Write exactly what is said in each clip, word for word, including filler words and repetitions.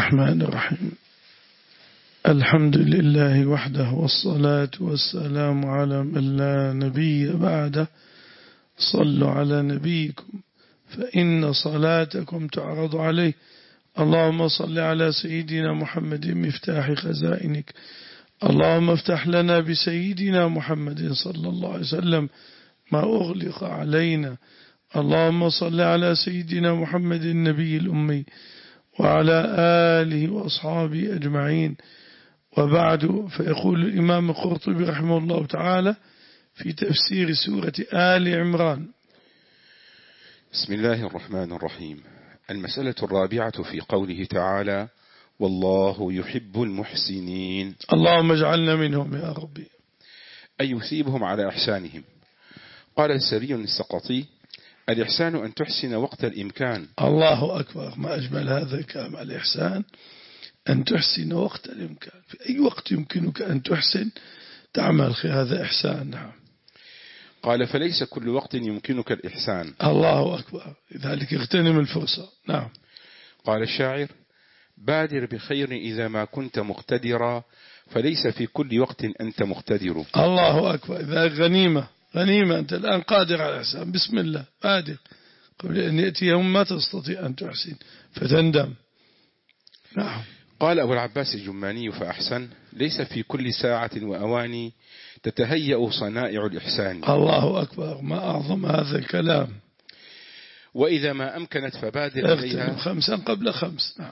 الرحمن الرحيم. الحمد لله وحده، والصلاة والسلام على من لا نبي بعده. صلوا على نبيكم فإن صلاتكم تعرض عليه. اللهم صل على سيدنا محمد مفتاح خزائنك. اللهم افتح لنا بسيدنا محمد صلى الله عليه وسلم ما أغلق علينا. اللهم صل على سيدنا محمد النبي الأمي وعلى آله وأصحابه أجمعين. وبعد، فيقول الإمام القرطبي رحمه الله تعالى في تفسير سورة آل عمران: بسم الله الرحمن الرحيم. المسألة الرابعة في قوله تعالى: والله يحب المحسنين. اللهم اجعلنا منهم يا ربي. أي يثيبهم على إحسانهم. قال السري السقطي: الإحسان أن تحسن وقت الإمكان. الله أكبر، ما أجمل هذا الكلام. الإحسان أن تحسن وقت الإمكان، في أي وقت يمكنك أن تحسن تعمل خير، هذا إحسان. نعم. قال: فليس كل وقت يمكنك الإحسان. الله أكبر، لذلك اغتنم الفرصة. نعم. قال الشاعر: بادر بخير إذا ما كنت مقتدرا، فليس في كل وقت أنت مقتدر. الله أكبر، إذا غنيمة غنيمة، أنت الآن قادر على الإحسان، بسم الله بادر قبل أن يأتي يوم ما تستطيع أن تحسن فتندم. نعم. قال أبو العباس الجماني فأحسن: ليس في كل ساعة وأواني تتهيأ صنائع الإحسان. الله أكبر، ما أعظم هذا الكلام. وإذا ما أمكنت فبادر إليها خمسا قبل خمس. نعم.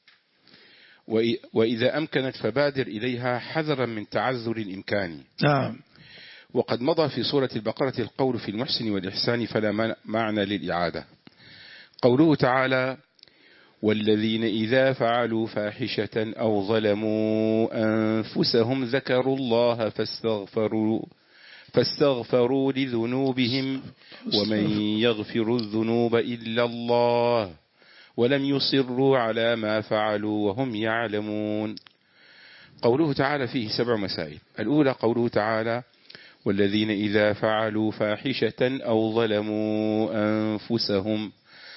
وإذا أمكنت فبادر إليها حذرا من تعذر الإمكان. نعم. وقد مضى في سورة البقرة القول في المحسن والإحسان، فلا معنى للإعادة. قوله تعالى: والذين إذا فعلوا فاحشة أو ظلموا أنفسهم ذكروا الله فاستغفروا فاستغفروا لذنوبهم ومن يغفر الذنوب إلا الله ولم يصروا على ما فعلوا وهم يعلمون. قوله تعالى فيه سبع مسائل. الأولى قوله تعالى: والذين إذا فعلوا فاحشة أو ظلموا أنفسهم.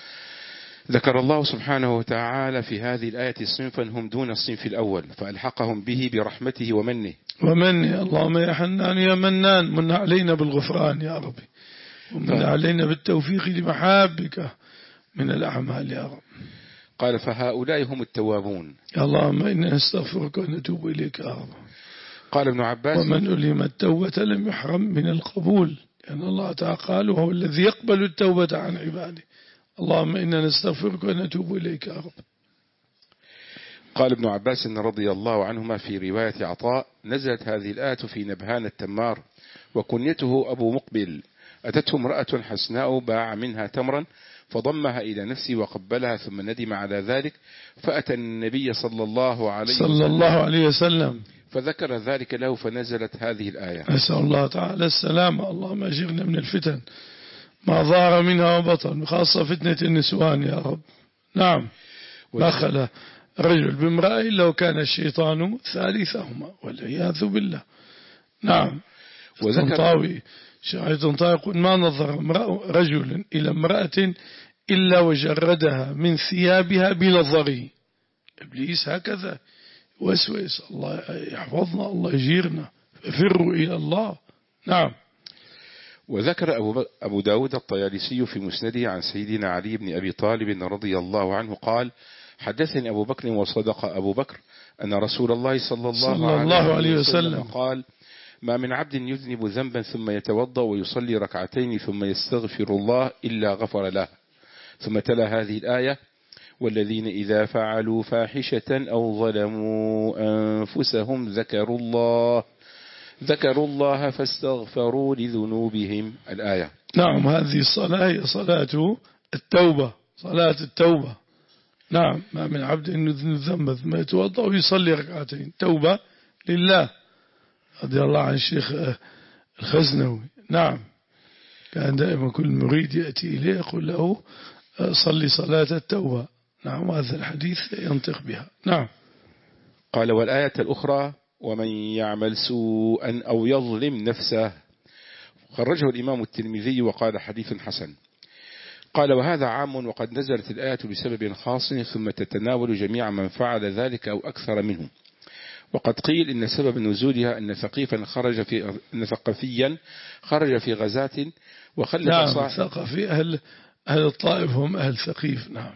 ذكر الله سبحانه وتعالى في هذه الآية صنفا هم دون الصنف الأول، فألحقهم به برحمته ومنه. ومنه، اللهم يا حنان يا منان، من علينا بالغفران يا ربي، ومن علينا بالتوفيق لمحابك من الأعمال يا رب. قال: فهؤلاء هم التوابون. اللهم إنا نستغفرك ونتوب إليك يا رب. قال ابن عباس: ومن ألهم التوبة لم يحرم من القبول، لأن الله تعالى قال: وهو الذي يقبل التوبة عن عباده. اللهم إنا نستغفرك ونتوب إليك يا رب. قال ابن عباس رضي الله عنهما في رواية عطاء: نزلت هذه الآية في نبهان التمار وكنيته أبو مقبل. أتته امرأة حسناء باع منها تمرا فضمها إلى نفسه وقبلها ثم ندم على ذلك، فأتى النبي صلى الله عليه وسلم, صلى الله عليه وسلم فذكر ذلك له، فنزلت هذه الآية. أسأل الله تعالى السلامة. اللهم أجرنا من الفتن ما ظهر منها وبطن، خاصة فتنة النسوان يا رب. نعم. دخل رجل بامرأة لو كان الشيطان ثالثهما والعياذ بالله. نعم. الطنطاوي شيخ طنطاوي يقول: ما نظر رجل إلى امرأة إلا وجردها من ثيابها بنظره. إبليس هكذا وسوس. الله يحفظنا، الله يجيرنا، ففروا إلى الله. نعم. وذكر أبو, أبو داود الطيالسي في مسنده عن سيدنا علي بن أبي طالب رضي الله عنه قال: حدثني أبو بكر وصدق أبو بكر أن رسول الله صلى الله, صلى الله عليه وسلم قال: ما من عبد يذنب ذنبا ثم يتوضأ ويصلي ركعتين ثم يستغفر الله إلا غفر له. ثم تلا هذه الآية: والذين إذا فعلوا فاحشة أو ظلموا أنفسهم ذكروا الله ذكروا الله فاستغفروا لذنوبهم. الآية. نعم. هذه الصلاة هي صلاة التوبة، صلاة التوبة. نعم. ما من عبد يذنب ذنبا ثم يتوضأ ويصلي ركعتين توبة لله. رضي الله عن الشيخ الخزنوي. نعم. كان دائما كل مريد يأتي إليه يقول له: صلي صلاة التوبة. نعم. وهذا الحديث ينطق بها. نعم. قال: والآية الأخرى: ومن يعمل سوءا أو يظلم نفسه. خرجه الإمام الترمذي وقال: حديث حسن. قال وهذا عام وقد نزلت الآية بسبب خاص ثم تتناول جميع من فعل ذلك أو أكثر منهم. وقد قيل إن سبب نزولها أن ثقيفا خرج في أن ثقفيا خرج في غزاة وخلف نعم صاحب ثقفي أهل أهل الطائف هم أهل ثقيف. نعم.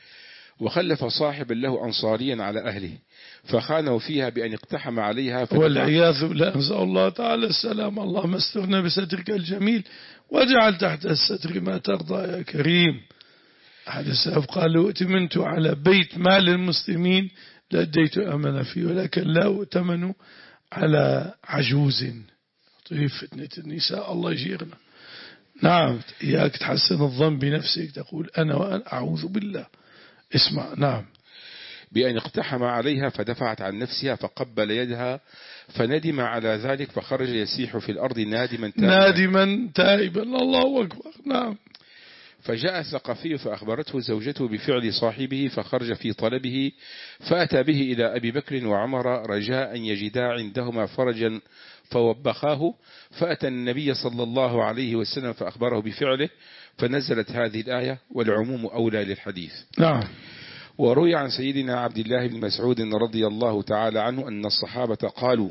وخلف صاحبا له أنصاريا على أهله فخانوا فيها بأن اقتحم عليها والعياذ بالله، نسأل الله تعالى السلام. اللهم استرنا بسترك الجميل واجعل تحت الستر ما ترضى يا كريم. أحد السلف قال لو ائتمنت على بيت مال المسلمين لأديت أمنا فيه، ولكن لا أؤتمن على عجوز. طيب فتنة النساء الله يجيرنا. نعم إياك تحسن الظن بنفسك، تقول أنا وأنا أعوذ بالله. اسمع. نعم. بأن اقتحم عليها فدفعت عن نفسها فقبل يدها فندم على ذلك فخرج يسيح في الأرض نادما تائبا نادما تائبا. الله أكبر. نعم. فجاء الثقفي فأخبرته زوجته بفعل صاحبه فخرج في طلبه فأتى به إلى أبي بكر وعمر رجاء أن يجدا عندهما فرجا فوبخاه، فأتى النبي صلى الله عليه وسلم فأخبره بفعله فنزلت هذه الآية والعموم أولى للحديث. نعم. وروي عن سيدنا عبد الله بن مسعود رضي الله تعالى عنه أن الصحابة قالوا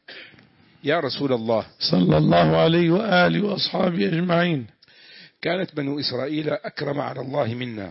يا رسول الله صلى الله عليه وآله وأصحابه أجمعين كانت بنو إسرائيل أكرم على الله منا،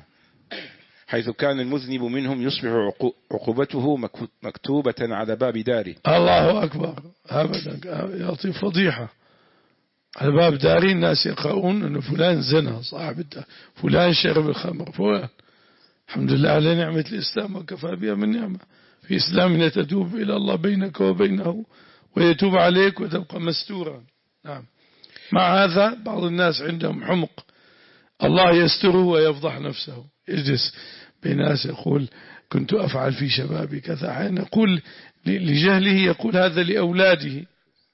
حيث كان المذنب منهم يصبح عقوبته مكتوبة على باب داره. الله أكبر. أبدا يعطي فضيحة على باب داري، الناس يقرؤون أن فلان زنى صاحب الدار، فلان شرب الخمر، فلان. الحمد لله على نعمة الإسلام وكفى بها من نعمة. في إسلامنا تتوب إلى الله بينك وبينه ويتوب عليك وتبقى مستورا. نعم. مع هذا بعض الناس عندهم حمق، الله يستره ويفضح نفسه. يجلس بين ناس يقول كنت أفعل في شبابي كذا، حين يقول لجهله يقول هذا لأولاده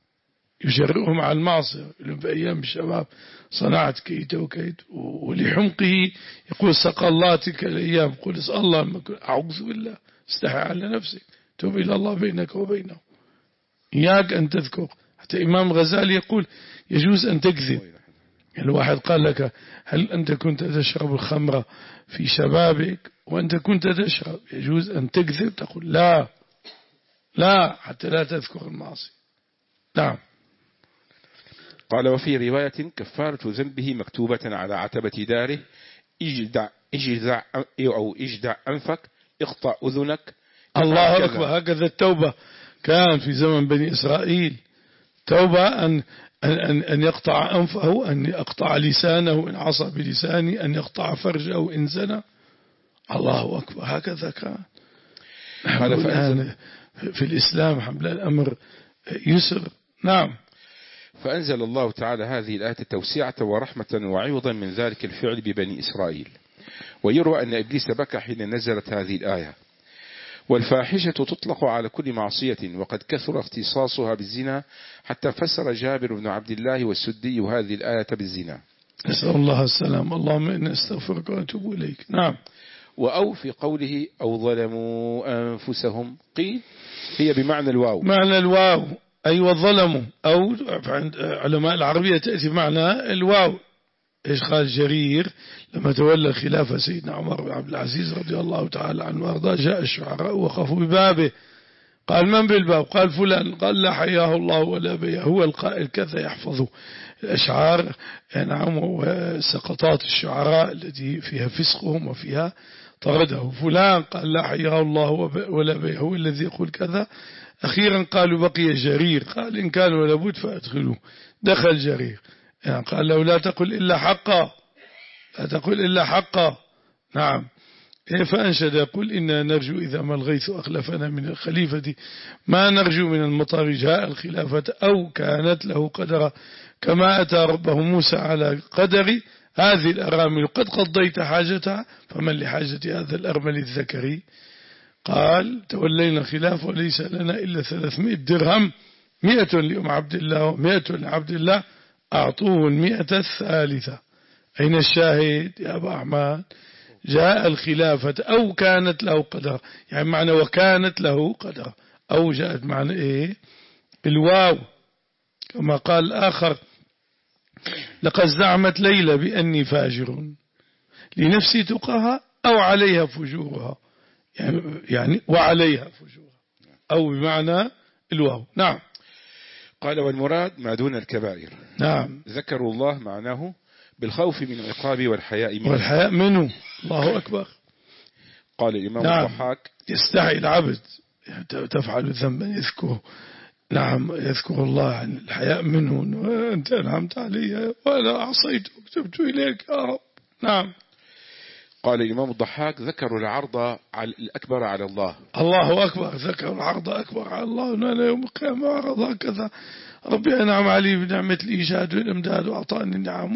يجرئهم على المعصية. في أيام الشباب صنعت كيت وكيت، ولحمقه يقول سقى الله تلك الأيام. يقول اسأل الله، أعوذ بالله، استحي على نفسك، توب إلى الله بينك وبينه. إياك أن تذكر. حتى إمام غزالي يقول يجوز أن تكذب. الواحد قال لك هل أنت كنت تشرب الخمر في شبابك وأنت كنت تشرب، يجوز أن تكذب، تقول لا لا حتى لا تذكر المعصية. نعم. قال وفي رواية كفارة ذنبه مكتوبة على عتبة داره اجدع, اجدع أو اجدع أنفك اقطع أذنك. الله أكبر. هكذا التوبة كان في زمن بني إسرائيل، توبة أن أن أن يقطع أنفه، أن يقطع لسانه إن عصى بلسانه، أن يقطع فرجه إن زنى. الله أكبر. هكذا كان. الآن في الإسلام حمل الأمر يسر. نعم. فأنزل الله تعالى هذه الآية توسعة ورحمة وعوضا من ذلك الفعل ببني إسرائيل. ويروى أن إبليس بكى حين نزلت هذه الآية. والفاحشة تطلق على كل معصية، وقد كثر اختصاصها بالزنا حتى فسر جابر بن عبد الله والسدي هذه الآية بالزنا. نسأل الله السلام. اللهم إنا نستغفرك ونتوب إليك. نعم. وأو في قوله أو ظلموا أنفسهم قيل هي بمعنى الواو. معنى الواو أيوة ظلموا، أو عند علماء العربية تأتي معنى الواو. إيش قال جرير لما تولى خلافة سيدنا عمر بن عبد العزيز رضي الله تعالى عنه وارضاه، جاء الشعراء وقفوا ببابه، قال من بالباب؟ قال فلان. قال لا حياه الله ولا بيه، هو القائل كذا يحفظ الأشعار نعم وسقطات الشعراء التي فيها فسقهم وفيها طرده. فلان قال لا حياه الله ولا بيه، هو الذي يقول كذا. أخيرا قالوا بقي جرير، قال إن كان ولا بد فأدخلوه. دخل جرير يعني قال له لا تقل إلا حقا، لا تقل إلا حقا. نعم. فأنشد يقول إنا نرجو إذا ما الغيث أخلفنا من الخليفة ما نرجو من المطر جاء الخلافة أو كانت له قدر كما أتى ربه موسى على قدر هذه الأرامل قد قضيت حاجتها فمن لحاجة هذا الأرمل الذكري. قال تولينا خلافة وليس لنا إلا ثلاثمائة درهم، مئة لأم عبد الله ومئة لعبد الله، أعطوه المئة الثالثة. أين الشاهد يا أبا أحمد؟ جاء الخلافة أو كانت له قدر، يعني معنى وكانت له قدر، أو جاءت معنى إيه الواو. كما قال الآخر لقد زعمت ليلى بأني فاجر لنفس تقاها أو عليها فجورها، يعني, يعني وعليها فجورها، أو بمعنى الواو. نعم. قال والمراد ما دون الكبائر. نعم. ذكروا الله معناه بالخوف من العقاب والحياء منه. والحياء منه. الله أكبر. قال الإمام نعم. الضحاك يستحي العبد تفعل ذنبا يذكره، نعم، يذكر الله عن الحياء منه، أنت أنعمت علي وأنا أعصيتك تبت إليك يا رب. نعم. قال الإمام الضحاك ذكروا العرض الأكبر على الله. الله أكبر. ذكروا العرض أكبر على الله، وأنا يوم القيامة عرض هكذا ربي أنعم علي بنعمة الإيجاد والإمداد وأعطاني النعم،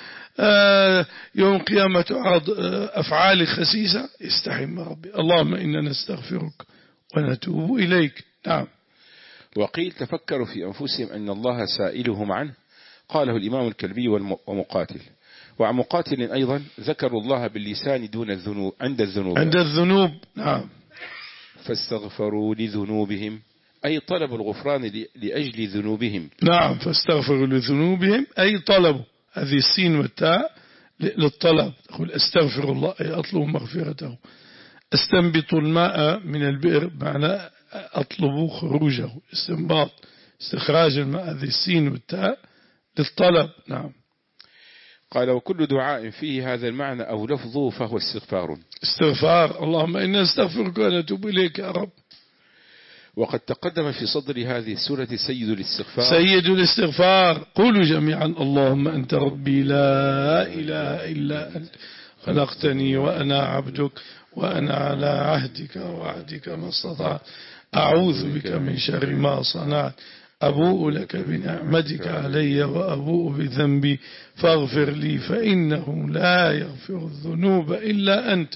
ويوم القيامة تعرض أفعالي خسيسة، يستحي من ربي. اللهم إنا نستغفرك ونتوب إليك. نعم. وقيل تفكروا في أنفسهم أن الله سائلهم عنه، قاله الإمام الكلبي ومقاتل. وعن مقاتل أيضا ذكروا الله باللسان دون الذنوب عند الذنوب عند الذنوب. نعم. فاستغفروا لذنوبهم أي طلبوا الغفران لأجل ذنوبهم. نعم. فاستغفروا لذنوبهم أي طلبوا، هذه السين والتاء للطلب. تقول استغفر الله أي أطلب مغفرته. استنبط الماء من البئر معنى أطلب خروجه، استنباط استخراج الماء، هذه السين والتاء للطلب. نعم. قال وكل دعاء فيه هذا المعنى أو لفظه فهو استغفار. استغفار. اللهم إنا نستغفرك ونتوب إليك يا رب. وقد تقدم في صدر هذه السورة سيد الاستغفار. سيد الاستغفار. قولوا جميعا اللهم أنت ربي لا إله إلا أنت خلقتني وأنا عبدك وأنا على عهدك ووعدك ما استطعت أعوذ بك من شر ما صنعت أبوء لك بنعمتك علي وأبوء بذنبي فاغفر لي فإنه لا يغفر الذنوب إلا أنت.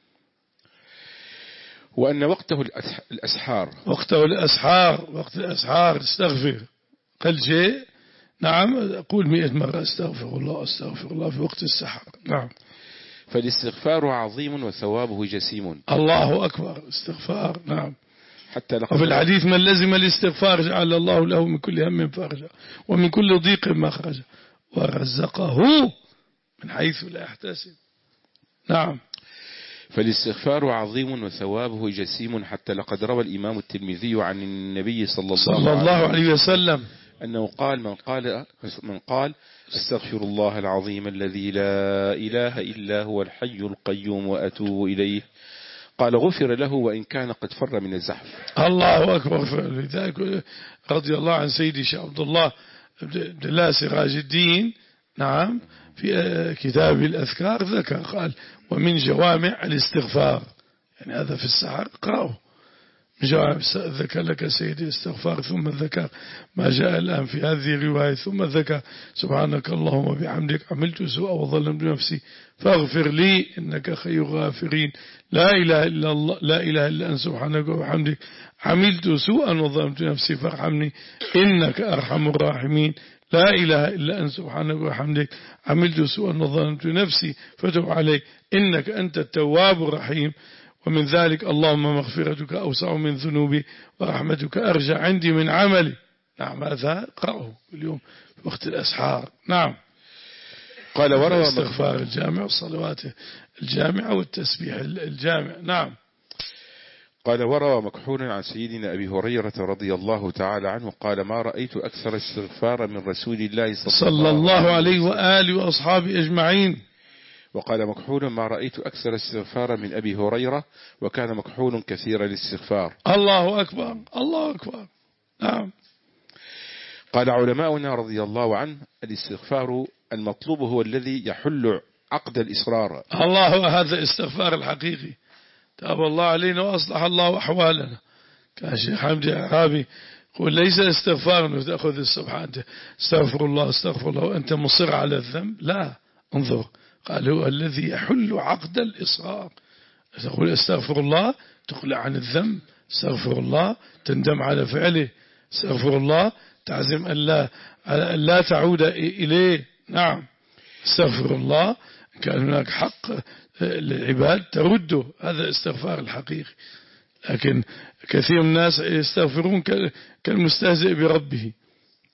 وأن وقته الأسحار. وقته الأسحار. وقت الأسحار استغفر قل شيء. نعم. أقول مئة مرة استغفر الله استغفر الله في وقت السحر. نعم. فالاستغفار عظيم وثوابه جسيم. الله أكبر. استغفار. نعم. حتى وفي الحديث من لزم الاستغفار جعل الله له من كل هم فرجا ومن كل ضيق مخرجا ورزقه من حيث لا يحتسب. نعم. فالاستغفار عظيم وثوابه جسيم، حتى لقد روى الإمام الترمذي عن النبي صلى الله, صلى الله عليه وسلم أنه قال من قال من قال استغفر الله العظيم الذي لا إله إلا هو الحي القيوم وأتوب إليه، قال غفر له وإن كان قد فر من الزحف. الله أكبر. لذلك رضي الله عن سيدي شيخ عبد الله عبد الله سراج الدين، نعم، في كتاب الأذكار ذكر قال ومن جوامع الاستغفار، يعني هذا في السحر قرأه. ذكر لك سيدي الاستغفار ثم ذكر ما جاء الآن في هذه الرواية ثم ذكر سبحانك اللهم وبحمدك عملت سوءا وظلمت نفسي فاغفر لي إنك خير غافرين، لا إله إلا الله لا إله إلا أنت سبحانك وبحمدك عملت سوءا وظلمت نفسي فارحمني إنك أرحم الراحمين، لا إله إلا أنت سبحانك وبحمدك عملت سوءا وظلمت نفسي فتب علي إنك أنت التواب الرحيم. ومن ذلك اللهم مغفرتك أوسع من ذنوبي ورحمتك أرجع عندي من عملي. نعم. هذا قرأه اليوم في وقت الأسحار. نعم. قال وروى استغفار الجامع والصلوات الجامعة والتسبيح الجامع. نعم. قال وروى مكحول عن سيدنا أبي هريرة رضي الله تعالى عنه قال ما رأيت أكثر استغفار من رسول الله صلى, صلى الله عليه وآله وأصحابه أجمعين. وقال مكحول ما رأيت أكثر استغفار من أبي هريرة وكان مكحول كثير الاستغفار. الله أكبر. الله أكبر. نعم. قال علماؤنا رضي الله عنه الاستغفار المطلوب هو الذي يحل عقد الإصرار. الله. هذا الاستغفار الحقيقي. تاب الله علينا وأصلح الله أحوالنا. كان الشيخ حمدي عرابي يقول ليس استغفار أنه تأخذ السبحان استغفر الله استغفر الله وأنت مصر على الذنب، لا، انظر، قال هو الذي يحل عقد الإصرار. تقول استغفر الله تقلع عن الذنب، استغفر الله تندم على فعله، استغفر الله تعزم أن لا, أن لا تعود إليه. نعم. استغفر الله كان هناك حق للعباد ترده، هذا استغفار الحقيقي. لكن كثير من الناس يستغفرون كالمستهزئ بربه،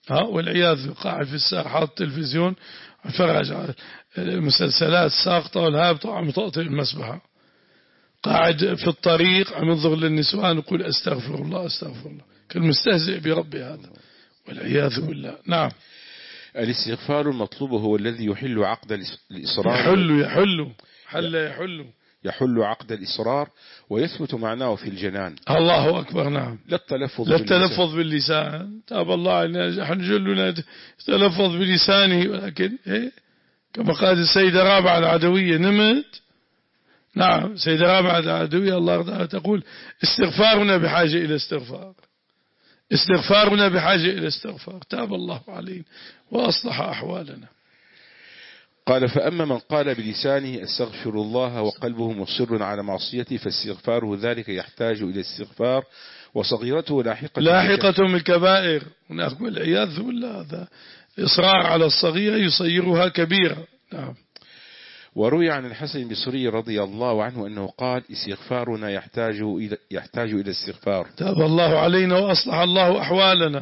ها والعياذ، قاعد في الساحة حاط تلفزيون اتفرج على المسلسلات الساقطة والهابطة عم تقطع المسبحة، قاعد في الطريق عم ينظر للنسوان ويقول استغفر الله استغفر الله، كالمستهزئ بربي هذا والعياذ بالله. نعم. الاستغفار المطلوب هو الذي يحل عقد الإصرار، يحل يحل حل يحل يحل عقد الإصرار ويثبت معناه في الجنان. الله أكبر. نعم. لا التلفظ لا التلفظ باللسان، تاب الله علينا حنجلنا تلفظ بلسانه، ولكن إيه كما قال السيدة رابعة العدوية نمت. نعم سيدة رابعة العدوية الله يرضى تقول استغفارنا بحاجة إلى استغفار، استغفارنا بحاجة إلى استغفار، تاب الله علينا وأصلح أحوالنا. قال فأما من قال بلسانه استغفر الله وقلبه مصر على معصيته فاستغفاره ذلك يحتاج إلى استغفار، وصغيرته لاحقة لاحقة من الكبائر. هناك والعياذ بالله هذا إصرار على الصغيرة يصيرها كبيرة. نعم. وروي عن الحسن البصري رضي الله عنه أنه قال استغفارنا يحتاج إلى يحتاج إلى استغفار، تاب الله علينا وأصلح الله أحوالنا.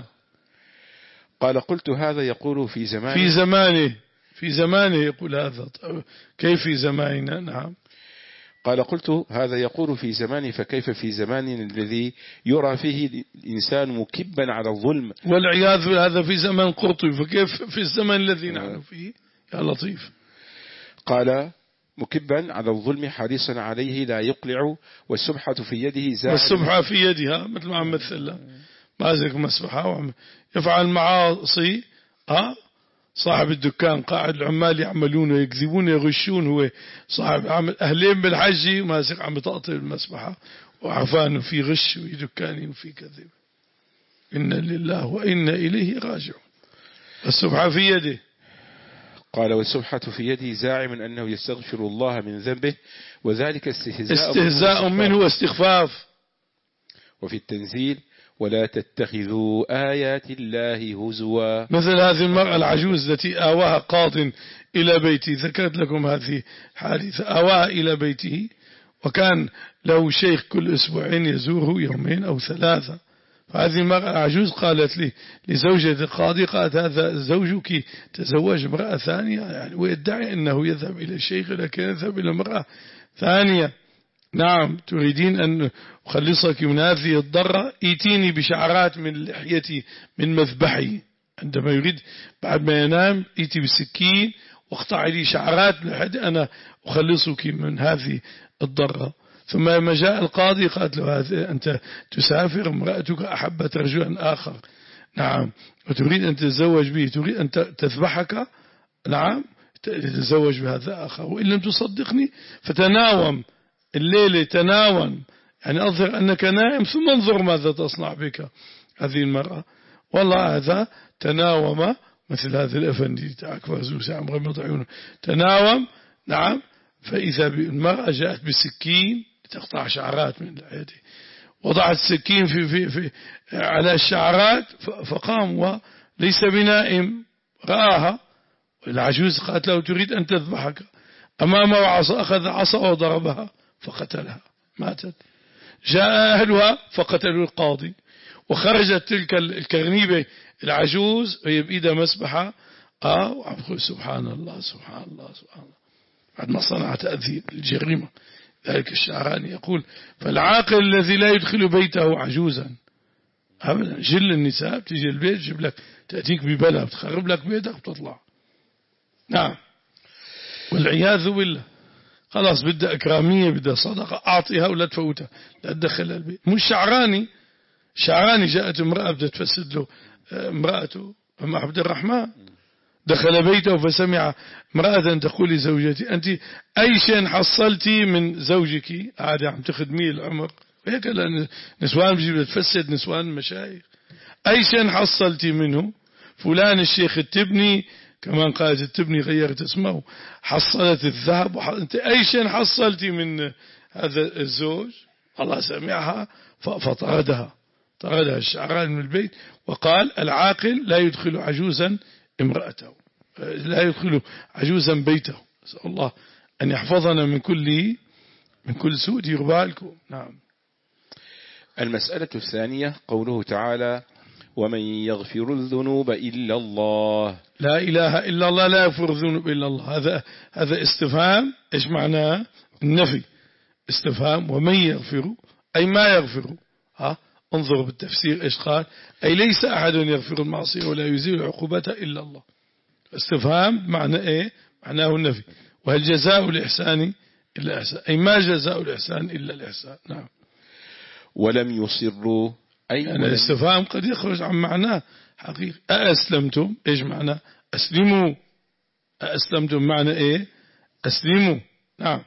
قال قلت هذا يقول في زمانه في زمانه في زمانه يقول هذا، كيف في زماننا؟ نعم. قال قلت هذا يقول في زمانه فكيف في زماننا الذي يرى فيه الإنسان مكبا على الظلم والعياذ هذا في زمن قرطبي، فكيف في الزمن الذي نحن فيه يا لطيف؟ قال مكبا على الظلم حريصا عليه لا يقلع، والسبحة في يده زاعم، والسبحة في يدها مثل ما عم مثل ماسك مسبحة وعم يفعل معاصي. ها صاحب الدكان قاعد العمال يعملون ويكذبون يغشون، هو صاحب عمل أهلين بالحج ماسك عم تقطع المسبحة وعفانه في غش وفي دكاني وفي كذب. إنا لله وإنا إليه راجعون. السبحة في يده. قال والسبحة في يده زاعم أنه يستغفر الله من ذنبه، وذلك استهزاء, استهزاء منه واستخفاف. وفي التنزيل ولا تتخذوا آيات الله هزوا، مثل هذه المرأة العجوز التي آواها قاض إلى بيته، ذكرت لكم هذه حادثة، آواها إلى بيته وكان له شيخ كل أسبوعين يزوره يومين أو ثلاثة، فهذه المرأة العجوز قالت لي لزوجة القاضي، قالت هذا زوجك تزوج امرأة ثانية، يعني ويدعي أنه يذهب إلى الشيخ لكن يذهب إلى امرأة ثانية. نعم تريدين أن أخلصك من هذه الضرة، ايتيني بشعرات من لحيتي من مذبحي، عندما يريد بعد ما ينام ايتي بالسكين واقطع لي شعرات من لحيتي أنا أخلصك من هذه الضرة. ثم لما جاء القاضي قالت له هذا أنت تسافر، امرأتك أحبت رجلا آخر، نعم، وتريد أن تتزوج به، تريد أن تذبحك، نعم تتزوج بهذا آخر، وإن لم تصدقني فتناوم الليلة، تناوم يعني أظهر أنك نائم ثم انظر ماذا تصنع بك هذه المرأة. والله هذا تناوم مثل هذا الأفندي تاعك فرزوس عم غمض عيونه، تناوم نعم، فإذا المرأة جاءت بالسكين تقطع شعرات من لحيته، وضعت السكين في في في على الشعرات فقام وليس بنائم، رآها العجوز قالت له تريد أن تذبحك، أمامه عصا، أخذ عصا وضربها فقتلها ماتت. جاء أهلها فقتلوا القاضي، وخرجت تلك الكرنيبة العجوز وهي بإيدها مسبحة، آه وعم سبحان الله سبحان الله سبحان الله بعد ما صنعت هذه الجريمة. ذلك الشعراني يقول فالعاقل الذي لا يدخل بيته عجوزا أبدا، جل النساء بتيجي البيت تجيب لك تأتيك ببلا بتخرب لك بيتك بتطلع. نعم والعياذ بالله. خلاص بدها إكرامية بدها صدقة أعطيها ولا تفوتها لا تدخلها البيت. مش شعراني، شعراني جاءت امرأة بدها تفسد له امرأته أم عبد الرحمن، دخل بيته فسمع امرأة تقول لزوجتي أنت أي شيء حصلتي من زوجك، عادة عم تخدمي العمر هيك، لأن نسوان بيجي بتفسد نسوان مشايخ، أي شيء حصلتي منه؟ فلان الشيخ التبني، كمان قالت التبني غيرت اسمه، حصلت الذهب، أنت أي شيء حصلتي من هذا الزوج؟ الله سمعها فطردها، طردها الشعراني من البيت، وقال العاقل لا يدخل عجوزا امرأته، لا يدخل عجوزا بيته. أسأل الله أن يحفظنا من كل من كل سوء، دير بالكم. نعم. المسألة الثانية قوله تعالى ومن يغفر الذنوب إلا الله. لا إله إلا الله لا يغفر الذنوب إلا الله. هذا هذا استفهام إيش معناه؟ النفي. استفهام ومن يغفر أي ما يغفر. ها انظروا بالتفسير إيش قال؟ أي ليس أحد يغفر المعصية ولا يزيل عقوبتها إلا الله. استفهام معنى إيه؟ معناه النفي. وهل جزاء الإحسان إلا الإحسان أي ما جزاء الإحسان إلا الإحسان. نعم. ولم يصروا أي يعني الاستفهام قد يخرج عن معناه حقيقي. أأسلمتم إيش معنى أسلموا؟ أأسلمتم معنى إيه؟ أسلموا. نعم.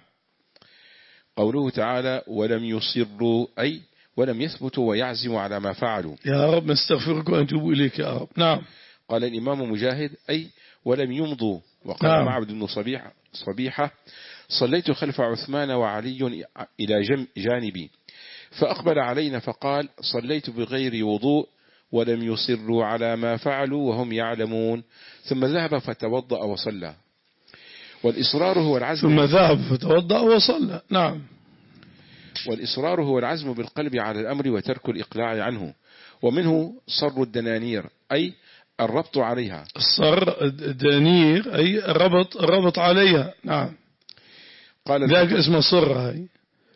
قوله تعالى ولم يصروا أي ولم يثبتوا ويعزموا على ما فعلوا. يا رب نستغفرك وأتوب إليك يا رب. نعم. قال الإمام مجاهد أي ولم يمضوا. وقال نعم. معبد بن صبيحة, صبيحة صليت خلف عثمان وعلي إلى جانبي فأقبل علينا فقال صليت بغير وضوء ولم يصروا على ما فعلوا وهم يعلمون ثم ذهب فتوضأ وصلى. والإصرار هو العزم ثم ذهب فتوضأ وصلى. نعم. والإصرار هو العزم بالقلب على الأمر وترك الإقلاع عنه. ومنه صر الدنانير أي الربط عليها. الصر الدنانير أي الربط الربط عليها. نعم. قال ذاك اسمه صرة. هاي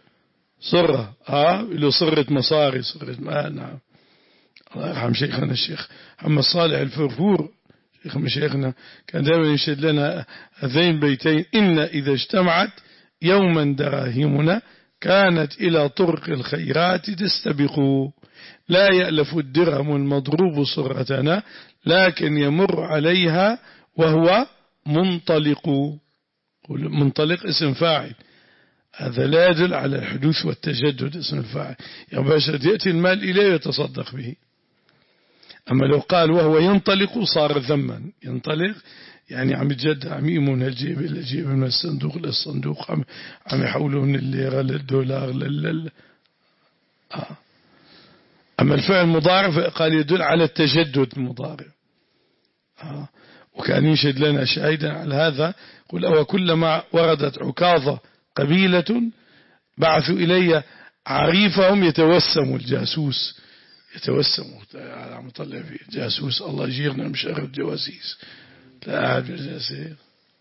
صرة اه له صرة مصاري صرة مال. نعم. الله يرحم شيخنا الشيخ محمد صالح الفرفور شيخ مشايخنا كان دائما يشهد لنا هذين بيتين إن إذا اجتمعت يوما دراهمنا كانت إلى طرق الخيرات تستبق لا يألف الدرهم المضروب صرتنا لكن يمر عليها وهو منطلق. منطلق اسم فاعل هذا لا يدل على الحدوث والتجدد اسم الفاعل. يعني باشا يأتي المال إليه يتصدق به. أما لو قال وهو ينطلق صار ذما. ينطلق يعني عم يتجد عم يمون الجيب إلى الجيب من الصندوق للصندوق عم عم يحولوا من الليرة للدولار لل آه. أما الفعل المضارع قال يدل على التجدد المضارع. آه. وكان يشهد لنا شاهدا على هذا قل أو كلما وردت عكاظة قبيلة بعثوا إلي عريفهم يتوسم الجاسوس يتوسم عم يطلع فيه جاسوس الله يجيرنا من شر الجواسيس. لا أحد بالجاسيس.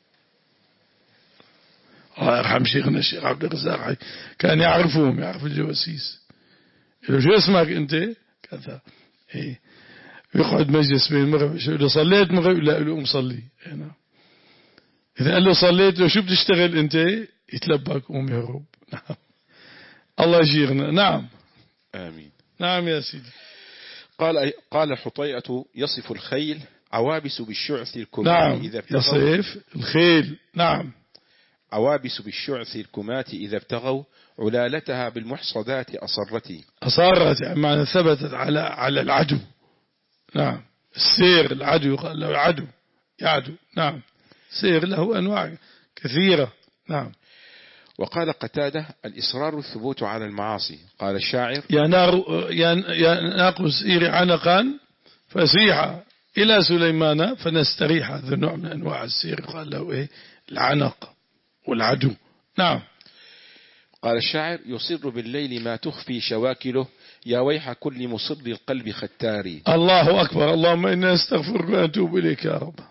الله يرحم شيخنا الشيخ عبد الرزاق كان يعرفهم يعرف الجواسيس. يقول شو اسمك أنت كذا إيه يقعد مجلس بين المغرب إذا صليت مغرب لا له مصلي هنا. إذا قال له صليت له شو بتشتغل أنت يتلبك قوم يهرب. نعم. الله يجيرنا. نعم. آمين. نعم يا سيدي. قال قال حطيئة يصف الخيل عوابس بالشعث الكمات نعم. إذا يصف الخيل. نعم. عوابس بالشعث الكمات إذا ابتغوا علالتها بالمحصدات أصرتي. أصرت يعني معنى ثبتت على على العدو. نعم. السير العدو يقال له عدو يعدو. نعم. سير له أنواع كثيرة. نعم. وقال قتادة الإصرار الثبوت على المعاصي. قال الشاعر يا نار يا ناق سيري عنقا فسيحا إلى سليمان فنستريح. هذا نوع من أنواع السير قال له إيه العنق والعدو. نعم. قال الشاعر يصر بالليل ما تخفي شواكله يا ويح كل مصر القلب ختاري. الله أكبر. اللهم إنا نستغفرك ونتوب إليك يا رب.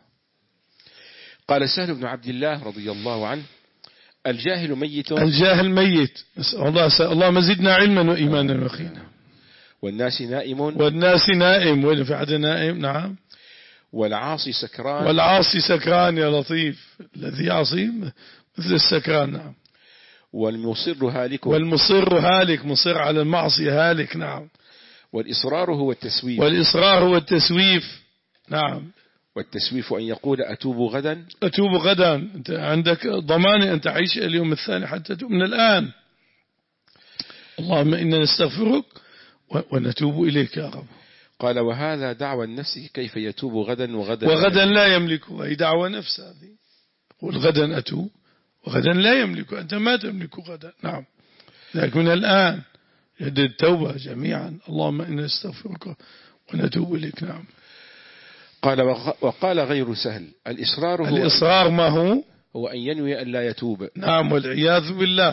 قال سهل بن عبد الله رضي الله عنه الجاهل ميت. الجاهل ميت. الله اللهم زدنا علما وإيمانا ويقينا. والناس نائم. والناس نائم وين في حد نائم. نعم. والعاصي سكران. والعاصي سكران يا لطيف الذي يعصي مثل السكران. نعم. والمصر هالك. والمصر هالك مصر على المعصية هالك. نعم. والإصرار هو التسويف. والإصرار هو التسويف. نعم. والتسويف أن يقول أتوب غدا. أتوب غدا. أنت عندك ضمان أن تعيش اليوم الثاني حتى تؤمن من الآن. اللهم إنا نستغفرك ونتوب إليك يا رب. قال وهذا دعوى النفس كيف يتوب غدا وغدا. وغدا لا يملكه. أي دعوى نفس هذه. قل غدا أتوب وغدا لا يملك. أنت ما تملك غدا. نعم. لكن الآن يد التوبة جميعا. اللهم إنا نستغفرك ونتوب إليك. نعم. قال وقال غير سهل الإصرار هو الإصرار ما هو هو أن ينوي أن لا يتوب. نعم. والعياذ بالله.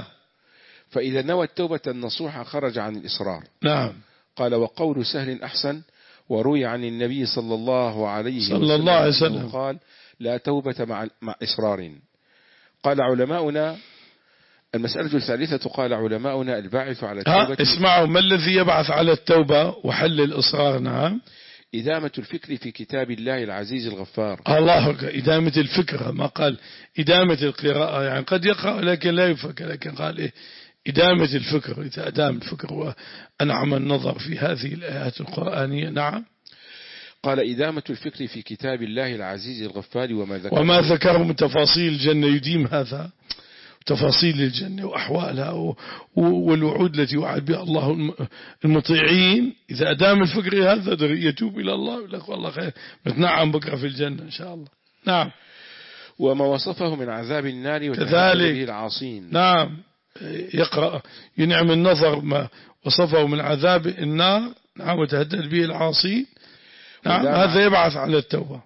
فإذا نوى التوبة النصوح خرج عن الإصرار. نعم. قال وقول سهل أحسن وروي عن النبي صلى الله عليه صلى وسلم الله عليه وسلم قال لا توبة مع, مع إصرار. قال علماؤنا المسألة الثالثة قال علماؤنا الباعث على التوبة. اسمعوا، ما الذي يبعث على التوبة وحل الإصرار؟ نعم، إدامة الفكر في كتاب الله العزيز الغفار. الله أكبر، إدامة الفكرة، ما قال إدامة القراءة، يعني قد يقرأ لكن لا يفكر، لكن قال إيه إدامة الفكر. إذا أدام الفكر وأنعم النظر في هذه الآيات القرآنية. نعم. قال إدامة الفكر في كتاب الله العزيز الغفار وما ذكره وما ذكره من تفاصيل الجنة، يديم هذا تفاصيل الجنة وأحوالها والوعود التي وعد بها الله المطيعين. إذا أدام الفكر هذا يتوب إلى الله يقول لك والله خير متنعم بكرة في الجنة إن شاء الله. نعم. وما وصفه من عذاب النار كذلك به العاصين. نعم، يقرأ ينعم النظر ما وصفه من عذاب النار. نعم، وتهدد به العاصين. نعم، هذا يبعث على التوبة.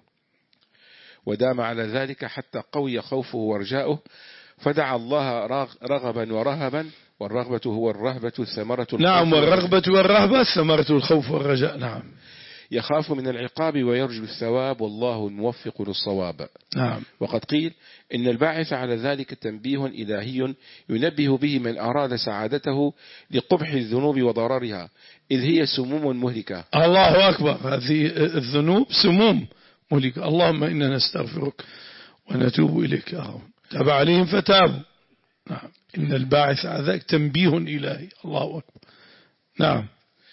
ودام على ذلك حتى قوي خوفه ورجاؤه، فدعا الله رغبا ورهبا، والرغبة هو الرهبة ثمرة الخوف. نعم، والرغبة والرهبة ثمرة الخوف والرجاء. نعم. يخاف من العقاب ويرجو الثواب، والله الموفق للصواب. نعم. وقد قيل إن الباعث على ذلك تنبيه إلهي ينبه به من أراد سعادته لقبح الذنوب وضررها، إذ هي سموم مهلكة. الله أكبر، هذه الذنوب سموم مهلكة. اللهم إنا نستغفرك ونتوب إليك يا رب. تاب عليهم فتابوا. نعم. إن الباعث على ذلك تنبيه إلهي. الله أكبر. نعم.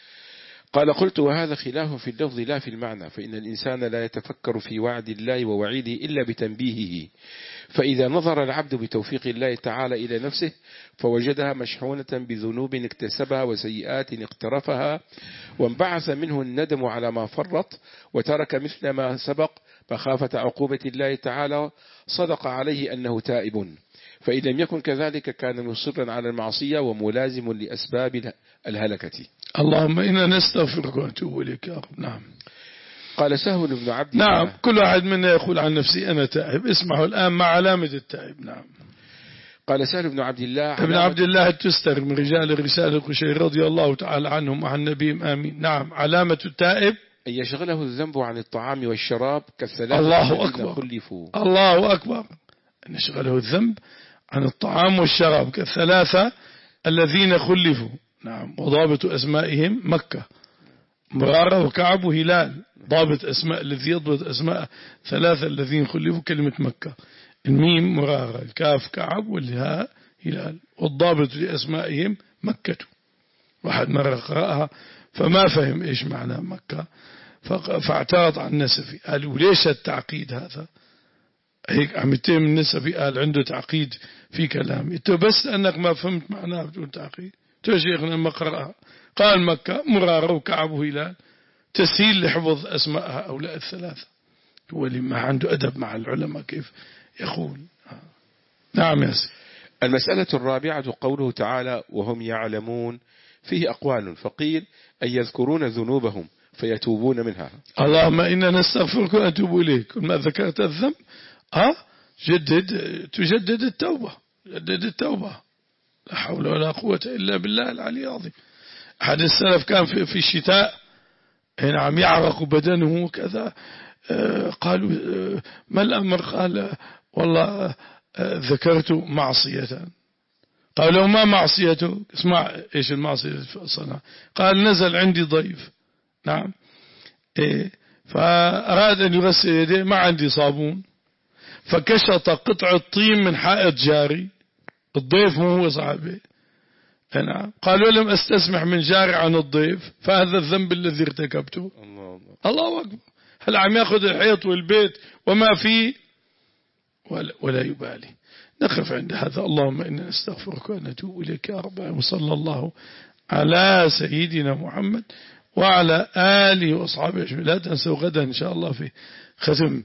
قال قلت وهذا خلاف في اللفظ لا في المعنى، فإن الإنسان لا يتفكر في وعد الله ووعيده إلا بتنبيهه، فإذا نظر العبد بتوفيق الله تعالى إلى نفسه فوجدها مشحونة بذنوب اكتسبها وسيئات اقترفها، وانبعث منه الندم على ما فرط وترك مثل ما سبق مخافة عقوبة الله تعالى، صدق عليه أنه تائب، فإن لم يكن كذلك كان مصرا على المعصية وملازم لأسباب الهلكة. اللهم إنا نستغفرك ونتوب إليك يا رب. نعم. قال سهل بن عبد نعم الله. كل واحد منا يقول عن نفسي أنا تائب. اسمعوا الآن مع علامة التائب. نعم. قال سهل بن عبد الله ابن عبد الله التستر من رجال الرسالة القشيري رضي الله تعالى عنهم وعن نبيهم آمين. نعم. علامة التائب أن يشغله الذنب عن الطعام والشراب كالثلاثة الله أكبر. خلفوا. الله أكبر. أن يشغله الذنب عن الطعام والشراب كالثلاثة الذين خلفوا. نعم. وضابط أسمائهم مكة، مرارة وكعب وهلال. ضابط أسماء الذي يضبط أسماء ثلاثة الذين خلفوا كلمة مكة، الميم مرارة، الكاف كعب، والهاء هلال. والضابط لأسمائهم مكة. واحد مرة قرأها فما فهم إيش معنى مكة فاعترض عن النسفي، قال وليش التعقيد هذا؟ هيك عم يتهم النسفي، قال عنده تعقيد في كلامي. انت بس أنك ما فهمت معناه بدون تعقيد. تو شيخنا ما قرأها، قال مكة مرارة وكعب وهلال، تسهيل لحفظ أسماء هؤلاء الثلاثة. هو اللي ما عنده أدب مع العلماء كيف يقول. نعم يا سيدي. المسألة الرابعة قوله تعالى وهم يعلمون، فيه أقوال، فقيل أن يذكرون ذنوبهم فيتوبون منها. اللهم إنا نستغفرك ونتوب إليك. كل ما ذكرت الذنب أه جدد، تجدد التوبة، جدد التوبة. لا حول ولا قوة إلا بالله العلي العظيم. أحد السلف كان في, في الشتاء نعم يعرق بدنه وكذا، آه قالوا آه ما الأمر؟ قال والله آه ذكرت معصية. قالوا ما معصيته؟ اسمع إيش المعصية صنع. قال نزل عندي ضيف. نعم. إيه فأراد أن يغسل يديه، ما عندي صابون، فكشط قطعة طين من حائط جاري. الضيف مو هو صاحبه. نعم. قالوا لم أستسمح من جاري عن الضيف، فهذا الذنب الذي ارتكبته. الله, الله أكبر. هل عم يأخذ الحيط والبيت وما فيه ولا, ولا يبالي. نقف عند هذا. اللهم إنا نستغفرك ونتوب إليك يا رب. وصلى الله على سيدنا محمد وعلى آله وأصحابه أجمعين. لا تنسوا غدا إن شاء الله في ختم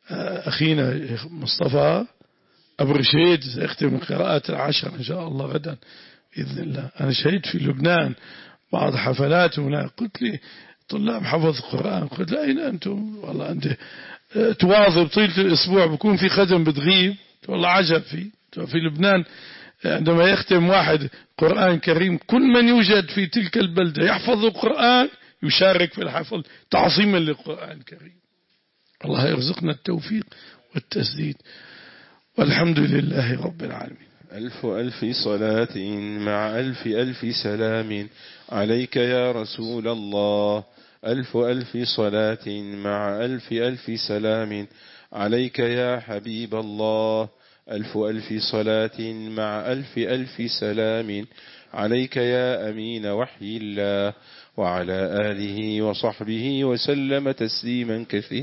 أخينا مصطفى أبو رشيد، سيختم قراءة العشر إن شاء الله غدا بإذن الله. أنا شهدت في لبنان بعض حفلات هنا، قلت لي طلاب حفظ القرآن، قلت لا أين أنتم؟ والله أنت تواظب طيلة الأسبوع بكون في ختم بتغيب. والله عجب في في لبنان عندما يختم واحد قرآن كريم كل من يوجد في تلك البلدة يحفظ القرآن يشارك في الحفل تعظيما للقرآن الكريم. الله يرزقنا التوفيق والتسديد، والحمد لله رب العالمين. ألف ألف صلاة مع ألف ألف سلام عليك يا رسول الله. ألف ألف صلاة مع ألف ألف سلام عليك يا حبيب الله. ألف ألف صلاة مع ألف ألف سلام عليك يا أمين وحي الله، وعلى آله وصحبه وسلم تسليما كثيرا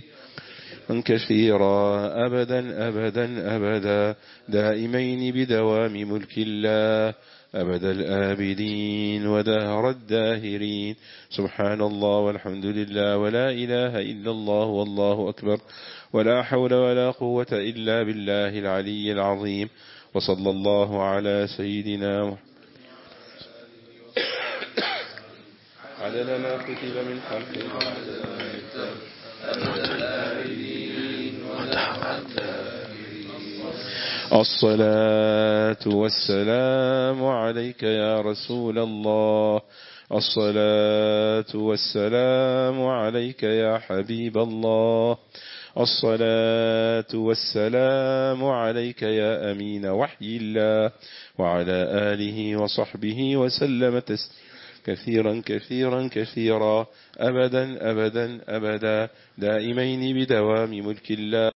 كثيرا أبدا أبدا أبدا دائمين بدوام ملك الله أبد الآبدين ودهر الداهرين. سبحان الله والحمد لله ولا إله إلا الله والله أكبر ولا حول ولا قوة إلا بالله العلي العظيم. وصلى الله على سيدنا محمد عدد ما كتب من خلقه الصلاة والسلام عليك يا رسول الله. الصلاة والسلام عليك يا حبيب الله. الصلاة والسلام عليك يا أمين وحي الله، وعلى آله وصحبه وسلم تسليما كثيرا كثيرا كثيرا أبدا أبدا أبدا دائمين بدوام ملك الله.